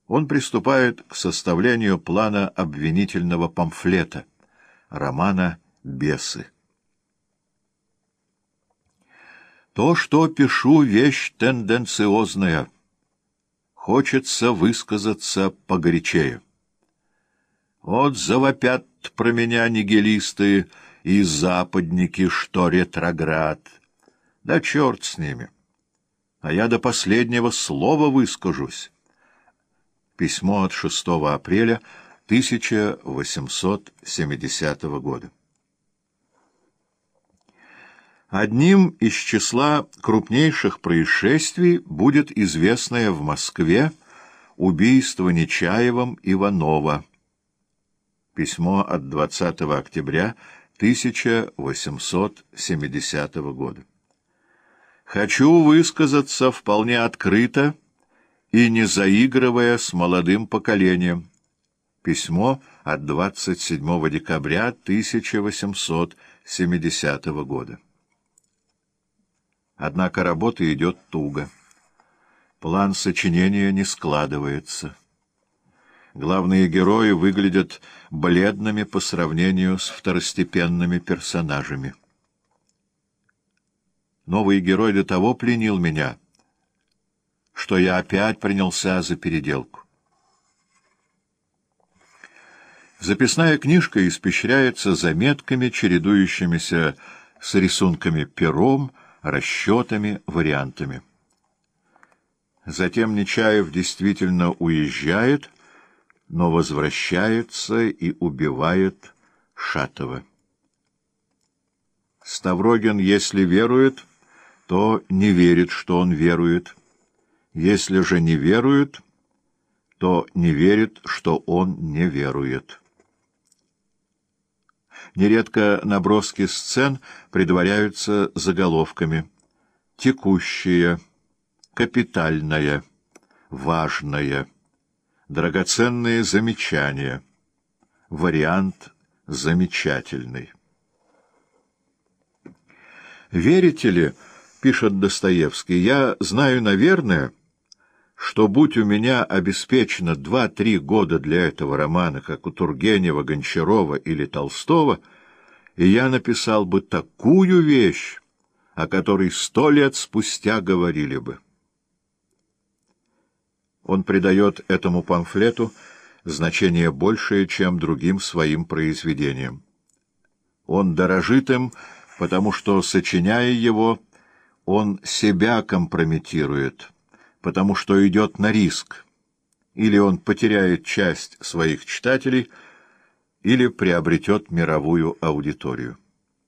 он приступает к составлению плана обвинительного памфлета, романа «Бесы». То, что пишу, вещь тенденциозная. Хочется высказаться погорячее. Вот завопят про меня нигилисты и западники, что ретроград. Да черт с ними. А я до последнего слова выскажусь. Письмо от 6 апреля 1870 года. Одним из числа крупнейших происшествий будет известное в Москве убийство Нечаевым Иванова. Письмо от 20 октября 1870 года. Хочу высказаться вполне открыто и не заигрывая с молодым поколением. Письмо от 27 декабря 1870 года. Однако работа идет туго. План сочинения не складывается. Главные герои выглядят бледными по сравнению с второстепенными персонажами. Новый герой до того пленил меня, что я опять принялся за переделку. Записная книжка испещряется заметками, чередующимися с рисунками пером, расчетами, вариантами. Затем Нечаев действительно уезжает, но возвращается и убивает Шатова. Ставрогин, если верует, то не верит, что он верует. Если же не верует, то не верит, что он не верует. Нередко наброски сцен предваряются заголовками: «Текущее», «Капитальное», «Важное», «Драгоценные замечания», «Вариант замечательный». «Верите ли, — пишет Достоевский, — я знаю, наверное, что, будь у меня обеспечено 2-3 года для этого романа, как у Тургенева, Гончарова или Толстого, и я написал бы такую вещь, о которой 100 лет спустя говорили бы». Он придает этому памфлету значение большее, чем другим своим произведениям. Он дорожит им, потому что, сочиняя его, он себя компрометирует, потому что идет на риск. Или он потеряет часть своих читателей, или приобретет мировую аудиторию.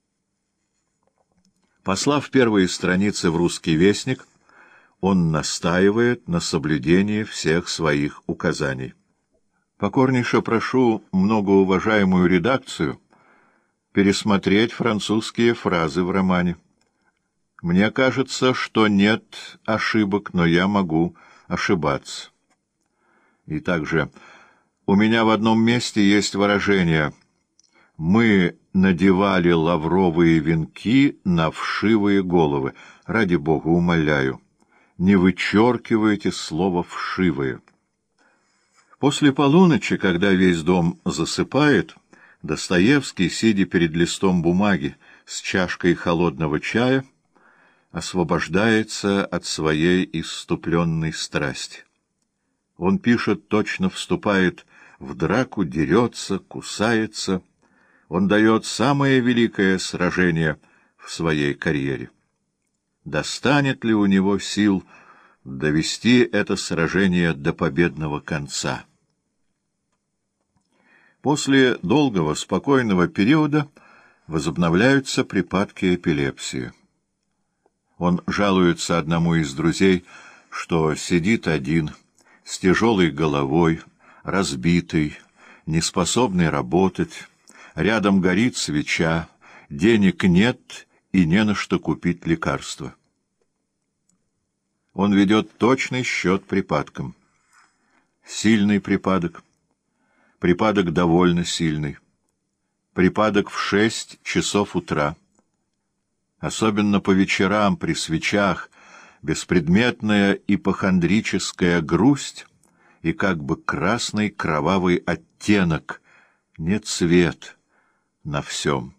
Послав первые страницы в «Русский вестник», он настаивает на соблюдении всех своих указаний. Покорнейше прошу многоуважаемую редакцию пересмотреть французские фразы в романе. Мне кажется, что нет ошибок, но я могу ошибаться. И также у меня в одном месте есть выражение: «Мы надевали лавровые венки на вшивые головы». Ради Бога, умоляю, не вычеркивайте слово «вшивые». После полуночи, когда весь дом засыпает, Достоевский, сидя перед листом бумаги с чашкой холодного чая, освобождается от своей исступленной страсти. Он пишет, точно вступает в драку, дерется, кусается. Он дает самое великое сражение в своей карьере. Достанет ли у него сил довести это сражение до победного конца? После долгого спокойного периода возобновляются припадки эпилепсии. Он жалуется одному из друзей, что сидит один, с тяжелой головой, разбитый, неспособный работать, рядом горит свеча, денег нет и не на что купить лекарства. Он ведет точный счет припадкам. Сильный припадок, припадок довольно сильный, припадок в 6 часов утра. Особенно по вечерам при свечах беспредметная ипохондрическая грусть и как бы красный кровавый оттенок, не цвет на всем.